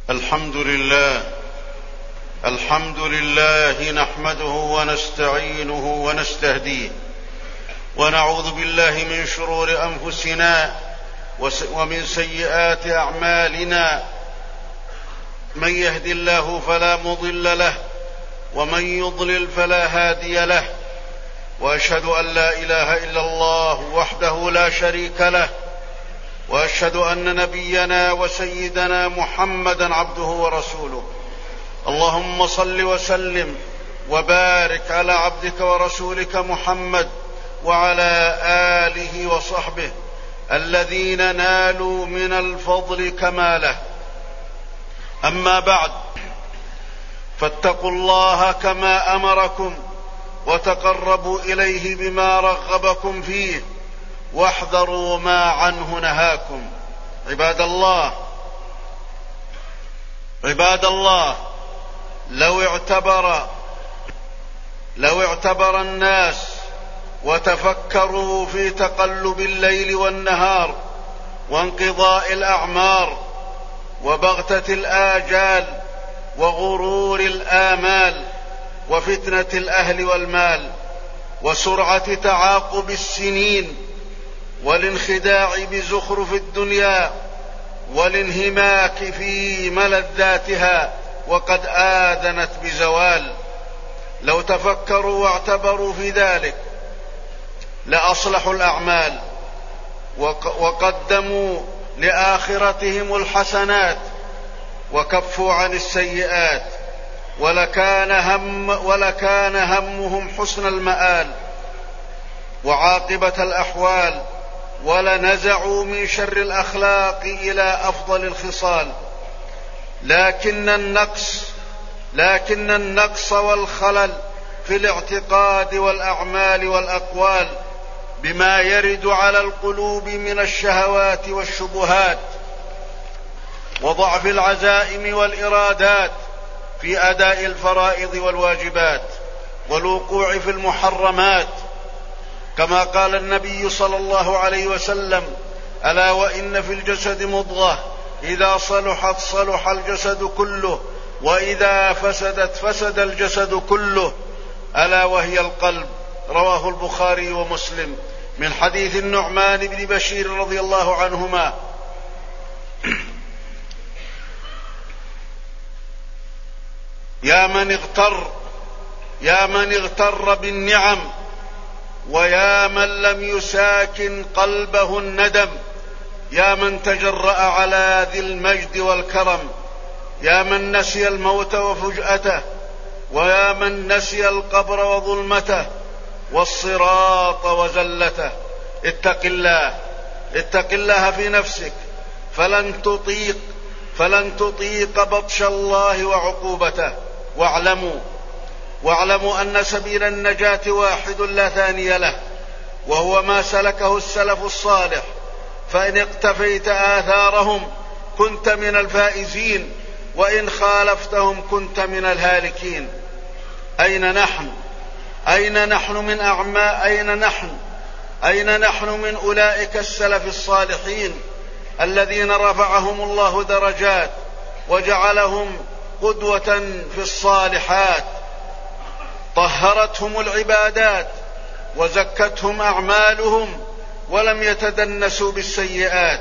الحمد لله نحمده ونستعينه ونستهديه، ونعوذ بالله من شرور أنفسنا ومن سيئات أعمالنا. من يهد الله فلا مضل له، ومن يضلل فلا هادي له، وأشهد أن لا إله إلا الله وحده لا شريك له، وأشهد أن نبينا وسيدنا محمدا عبده ورسوله. اللهم صل وسلم وبارك على عبدك ورسولك محمد وعلى آله وصحبه الذين نالوا من الفضل كماله. أما بعد، فاتقوا الله كما أمركم، وتقربوا إليه بما رغبكم فيه، واحذروا ما عنه نهاكم. عباد الله، لو اعتبر الناس وتفكروا في تقلب الليل والنهار وانقضاء الأعمار وبغتة الآجال وغرور الآمال وفتنة الأهل والمال وسرعة تعاقب السنين والانخداع بزخرف الدنيا والانهماك في ملذاتها وقد آذنت بزوال، لو تفكروا واعتبروا في ذلك لأصلحوا الأعمال وقدموا لآخرتهم الحسنات وكفوا عن السيئات، ولكان همهم حسن المآل وعاقبة الأحوال، ولنزعوا من شر الأخلاق إلى أفضل الخصال. لكن النقص والخلل في الاعتقاد والأعمال والأقوال بما يرد على القلوب من الشهوات والشبهات وضعف العزائم والإرادات في أداء الفرائض والواجبات والوقوع في المحرمات، كما قال النبي صلى الله عليه وسلم: ألا وإن في الجسد مضغة إذا صلحت صلح الجسد كله، وإذا فسدت فسد الجسد كله، ألا وهي القلب. رواه البخاري ومسلم من حديث النعمان بن بشير رضي الله عنهما. يا من اغتر بالنعم، ويا من لم يساكن قلبه الندم، يا من تجرأ على ذي المجد والكرم، يا من نسي الموت وفجأته، ويا من نسي القبر وظلمته والصراط وزلته. اتق الله في نفسك، فلن تطيق بطش الله وعقوبته. واعلموا أن سبيل النجاة واحد لا ثاني له، وهو ما سلكه السلف الصالح، فإن اقتفيت آثارهم كنت من الفائزين، وإن خالفتهم كنت من الهالكين. أين نحن من أولئك السلف الصالحين الذين رفعهم الله درجات وجعلهم قدوة في الصالحات، طهرتهم العبادات وزكتهم أعمالهم ولم يتدنسوا بالسيئات.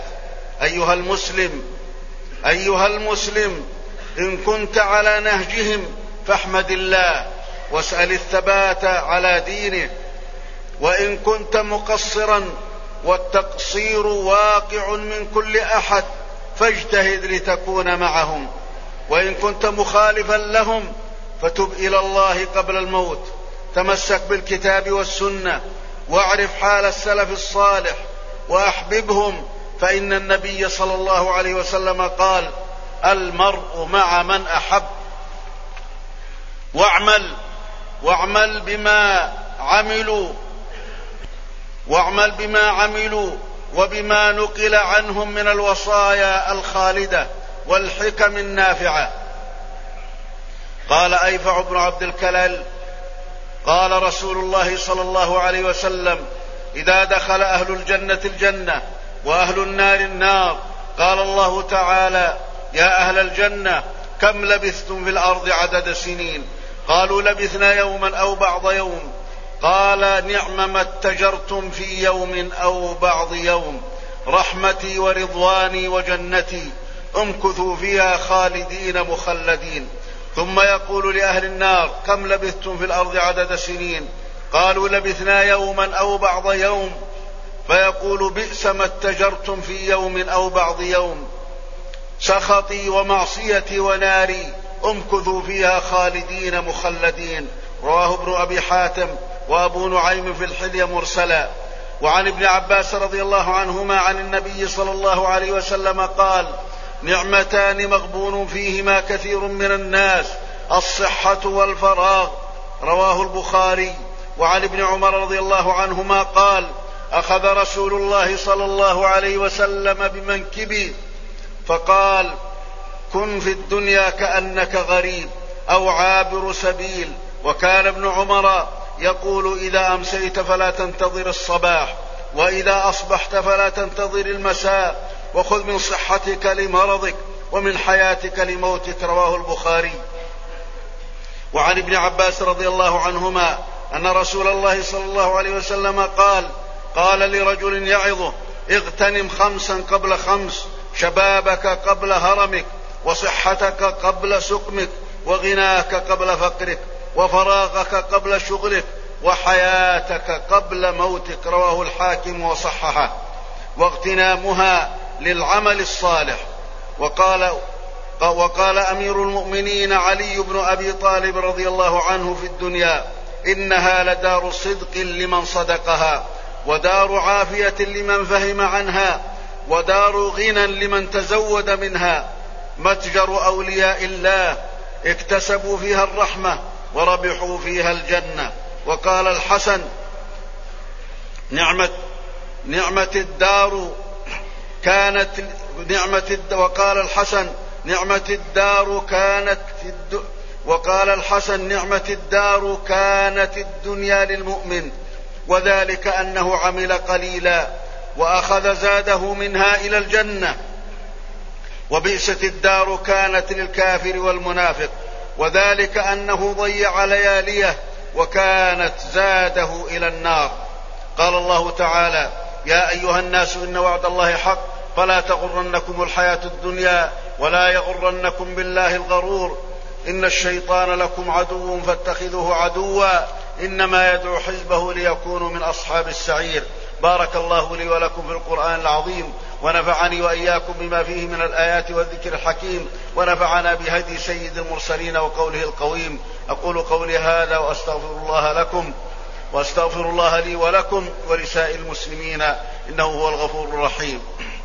أيها المسلم، إن كنت على نهجهم فاحمد الله واسأل الثبات على دينه، وإن كنت مقصرا والتقصير واقع من كل أحد فاجتهد لتكون معهم، وإن كنت مخالفا لهم فتب إلى الله قبل الموت. تمسك بالكتاب والسنة، واعرف حال السلف الصالح وأحببهم، فإن النبي صلى الله عليه وسلم قال: المرء مع من أحب. واعمل بما عملوا وبما نقل عنهم من الوصايا الخالدة والحكم النافعة. قال أيفع بن عبد الكلال: قال رسول الله صلى الله عليه وسلم: إذا دخل أهل الجنة الجنة وأهل النار النار قال الله تعالى: يا أهل الجنة كم لبثتم في الأرض عدد سنين؟ قالوا لبثنا يوما أو بعض يوم. قال نعم ما اتجرتم في يوم أو بعض يوم، رحمتي ورضواني وجنتي امكثوا فيها خالدين مخلدين. ثم يقول لأهل النار كم لبثتم في الأرض عدد سنين؟ قالوا لبثنا يوما أو بعض يوم. فيقول بئس ما اتجرتم في يوم أو بعض يوم، سخطي ومعصيتي وناري امكثوا فيها خالدين مخلدين. رواه ابن أبي حاتم وأبو نعيم في الحلية مرسلا. وعن ابن عباس رضي الله عنهما عن النبي صلى الله عليه وسلم قال نعمتان مغبون فيهما كثير من الناس، الصحة والفراغ. رواه البخاري. وعن ابن عمر رضي الله عنهما قال أخذ رسول الله صلى الله عليه وسلم بمنكبي فقال كن في الدنيا كأنك غريب أو عابر سبيل. وكان ابن عمر يقول إذا أمسيت فلا تنتظر الصباح، وإذا أصبحت فلا تنتظر المساء، وخذ من صحتك لمرضك ومن حياتك لموتك. رواه البخاري. وعن ابن عباس رضي الله عنهما أن رسول الله صلى الله عليه وسلم قال لرجل يعظه اغتنم 5 قبل 5، شبابك قبل هرمك، وصحتك قبل سقمك، وغناك قبل فقرك، وفراغك قبل شغلك، وحياتك قبل موتك. رواه الحاكم وصححه. واغتنامها للعمل الصالح. وقال أمير المؤمنين علي بن أبي طالب رضي الله عنه في الدنيا إنها لدار صدق لمن صدقها، ودار عافية لمن فهم عنها، ودار غنى لمن تزود منها، متجر أولياء الله اكتسبوا فيها الرحمة وربحوا فيها الجنة. وقال الحسن نعمة الدار كانت الدنيا للمؤمن، وذلك أنه عمل قليلا وأخذ زاده منها إلى الجنة. وبئست الدار كانت للكافر والمنافق، وذلك أنه ضيع لياليه وكانت زاده إلى النار. قال الله تعالى يا أيها الناس إن وعد الله حق فلا تغرنكم الحياة الدنيا ولا يغرنكم بالله الغرور، إن الشيطان لكم عدو فاتخذوه عدوا إنما يدعو حزبه ليكونوا من أصحاب السعير. بارك الله لي ولكم في القرآن العظيم، ونفعني وإياكم بما فيه من الآيات والذكر الحكيم، ونفعنا بهدي سيد المرسلين وقوله القويم. أقول قولي هذا وأستغفر الله لي ولكم ولسائر المسلمين إنه هو الغفور الرحيم.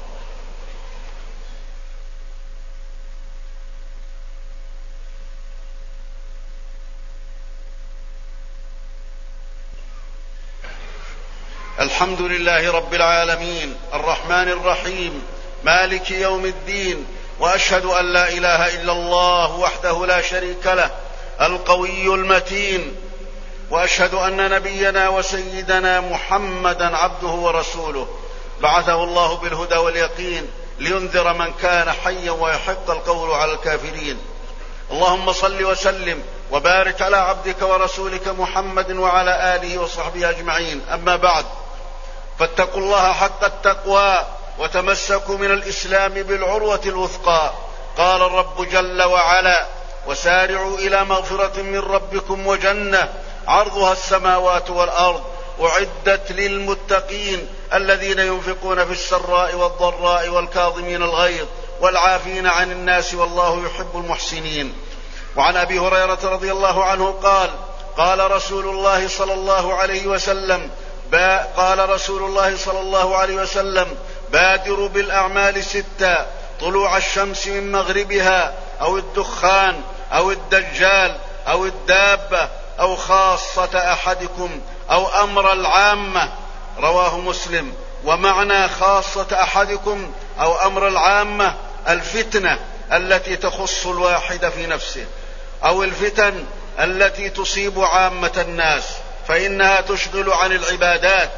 الحمد لله رب العالمين الرحمن الرحيم مالك يوم الدين، وأشهد أن لا إله إلا الله وحده لا شريك له القوي المتين، وأشهد أن نبينا وسيدنا محمدا عبده ورسوله بعثه الله بالهدى واليقين لينذر من كان حيا ويحق القول على الكافرين. اللهم صل وسلم وبارك على عبدك ورسولك محمد وعلى آله وصحبه أجمعين. أما بعد، فاتقوا الله حق التقوى وتمسكوا من الإسلام بالعروة الوثقى. قال الرب جل وعلا وسارعوا إلى مغفرة من ربكم وجنة عرضها السماوات والأرض أعدت للمتقين الذين ينفقون في السراء والضراء والكاظمين الغيظ والعافين عن الناس والله يحب المحسنين. وعن أبي هريرة رضي الله عنه قال رسول الله صلى الله عليه وسلم بادروا بالأعمال 6: طلوع الشمس من مغربها، أو الدخان، أو الدجال، أو الدابة، أو خاصة أحدكم، أو أمر العامة. رواه مسلم. ومعنى خاصة أحدكم أو أمر العامة الفتنة التي تخص الواحد في نفسه، أو الفتن التي تصيب عامة الناس فإنها تشغل عن العبادات.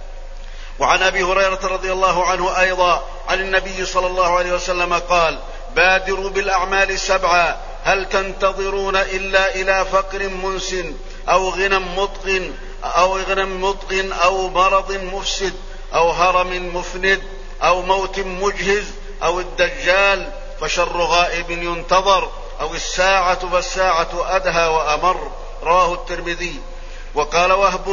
وعن أبي هريرة رضي الله عنه أيضا عن النبي صلى الله عليه وسلم قال بادروا بالأعمال 7 هل تنتظرون إلا إلى فقر منسن أو غنى مطغ أو مرض مفسد أو هرم مفند أو موت مجهز أو الدجال فشر غائب ينتظر أو الساعة فالساعة أدهى وأمر. رواه الترمذي. وقال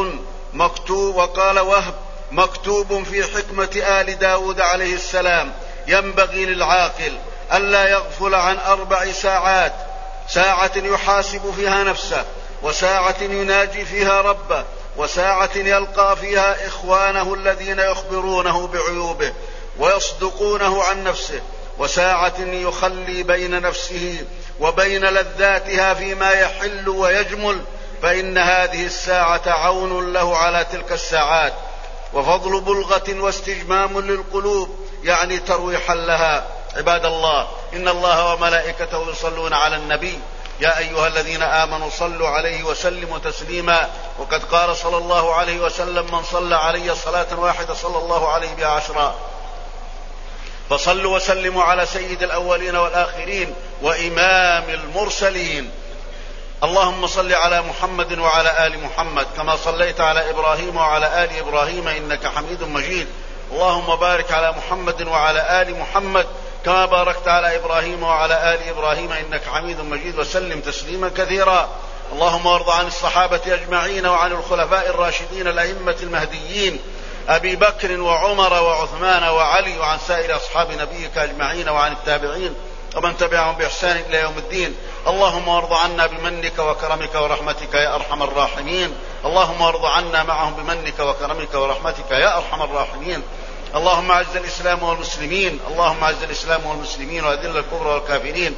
وهب مكتوب في حكمة آل داود عليه السلام ينبغي للعاقل ألا يغفل عن 4 ساعات: ساعة يحاسب فيها نفسه، وساعة يناجي فيها ربه، وساعة يلقى فيها إخوانه الذين يخبرونه بعيوبه ويصدقونه عن نفسه، وساعة يخلي بين نفسه وبين لذاتها فيما يحل ويجمل، فإن هذه الساعة عون له على تلك الساعات، وفضل بلغة واستجمام للقلوب يعني ترويحا لها. عباد الله، إن الله وملائكته يصلون على النبي يا أيها الذين آمنوا صلوا عليه وسلموا تسليما. وقد قال صلى الله عليه وسلم: من صلى علي صلاة واحدة صلى الله عليه بها 10. فصلوا وسلموا على سيد الأولين والآخرين وإمام المرسلين. اللهم صل على محمد وعلى آل محمد كما صليت على إبراهيم وعلى آل إبراهيم إنك حميد مجيد. اللهم بارك على محمد وعلى آل محمد كما باركت على إبراهيم وعلى آل إبراهيم إنك حميد مجيد، وسلم تسليما كثيرا. اللهم وارض عن الصحابة أجمعين وعن الخلفاء الراشدين الأئمة المهديين أبي بكر وعمر وعثمان وعلي، وعن سائر أصحاب نبيك أجمعين، وعن التابعين ومن تبعهم بإحسان إلى يوم الدين. اللهم وارض عنا بمنك وكرمك ورحمتك يا أرحم الراحمين. اللهم وارض عنا معهم بمنك وكرمك ورحمتك يا أرحم الراحمين. اللهم أعز الإسلام والمسلمين، اللهم أعز الإسلام والمسلمين وأذل الكفر والكافرين.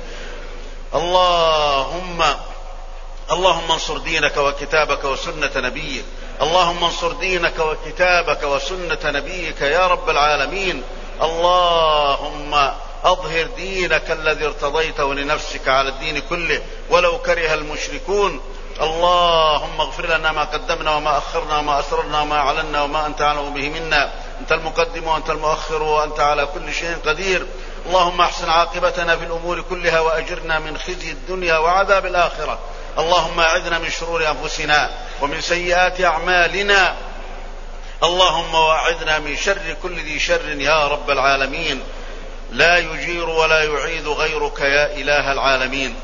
اللهم انصر دينك وكتابك وسنة نبيك، اللهم انصر دينك وكتابك وسنة نبيك يا رب العالمين. اللهم أظهر دينك الذي ارتضيته لنفسك على الدين كله ولو كره المشركون. اللهم اغفر لنا ما قدمنا وما أخرنا وما أسررنا وما أعلنا وما أنت أعلم به منا. أنت المقدم وأنت المؤخر وأنت على كل شيء قدير. اللهم احسن عاقبتنا في الأمور كلها وأجرنا من خزي الدنيا وعذاب الآخرة. اللهم أعذنا من شرور أنفسنا ومن سيئات أعمالنا. اللهم وأعذنا من شر كل ذي شر يا رب العالمين. لا يجير ولا يعيد غيرك يا إله العالمين.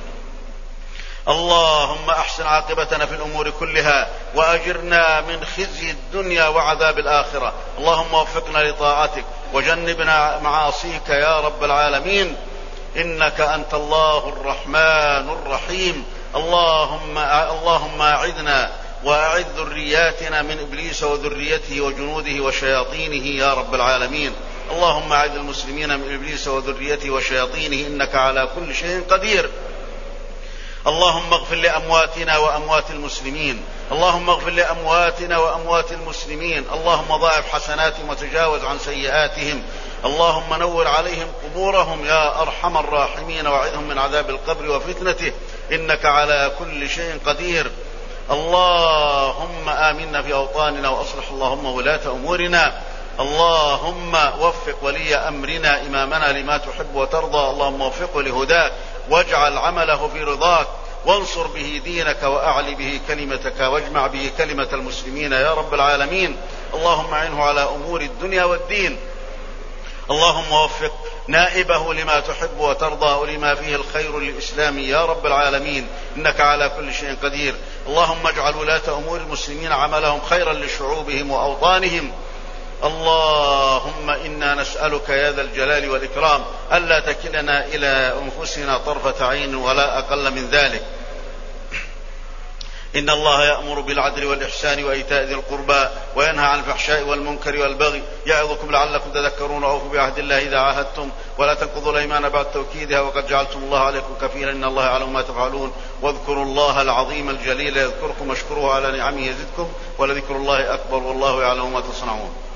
اللهم أحسن عاقبتنا في الأمور كلها وأجرنا من خزي الدنيا وعذاب الآخرة. اللهم وفقنا لطاعتك وجنبنا معاصيك يا رب العالمين، إنك أنت الله الرحمن الرحيم. اللهم أعذنا وأعذ ذرياتنا من إبليس وذريته وجنوده وشياطينه يا رب العالمين. اللهم أعذ المسلمين من إبليس وذريته وشياطينه إنك على كل شيء قدير. اللهم اغفر لأمواتنا وأموات المسلمين، اللهم اغفر لأمواتنا وأموات المسلمين. اللهم ضاعف حسناتهم وتجاوز عن سيئاتهم. اللهم نور عليهم قبورهم يا أرحم الراحمين، وأعذهم من عذاب القبر وفتنته إنك على كل شيء قدير. اللهم آمنا في أوطاننا وأصلح اللهم ولاة أمورنا. اللهم وفق ولي أمرنا إمامنا لما تحب وترضى. اللهم وفقه لهداك واجعل عمله في رضاك، وانصر به دينك وأعلي به كلمتك، واجمع به كلمة المسلمين يا رب العالمين. اللهم أعنه على أمور الدنيا والدين. اللهم وفق نائبه لما تحب وترضى ولما فيه الخير للإسلام يا رب العالمين، إنك على كل شيء قدير. اللهم اجعل ولاة أمور المسلمين عملهم خيرا لشعوبهم وأوطانهم. اللهم إنا نسألك يا ذا الجلال والإكرام ألا تكلنا إلى أنفسنا طرفة عين ولا أقل من ذلك. إن الله يأمر بالعدل والإحسان وإيتاء ذي القربى وينهى عن الفحشاء والمنكر والبغي يعظكم لعلكم تذكرون. وأوفوا بعهد الله إذا عاهدتم ولا تنقضوا الأيمان بعد توكيدها وقد جعلتم الله عليكم كفيلا إن الله يعلم ما تفعلون. واذكروا الله العظيم الجليل يذكركم واشكروه على نعمه يزدكم ولذكر الله أكبر والله يعلم ما تصنعون.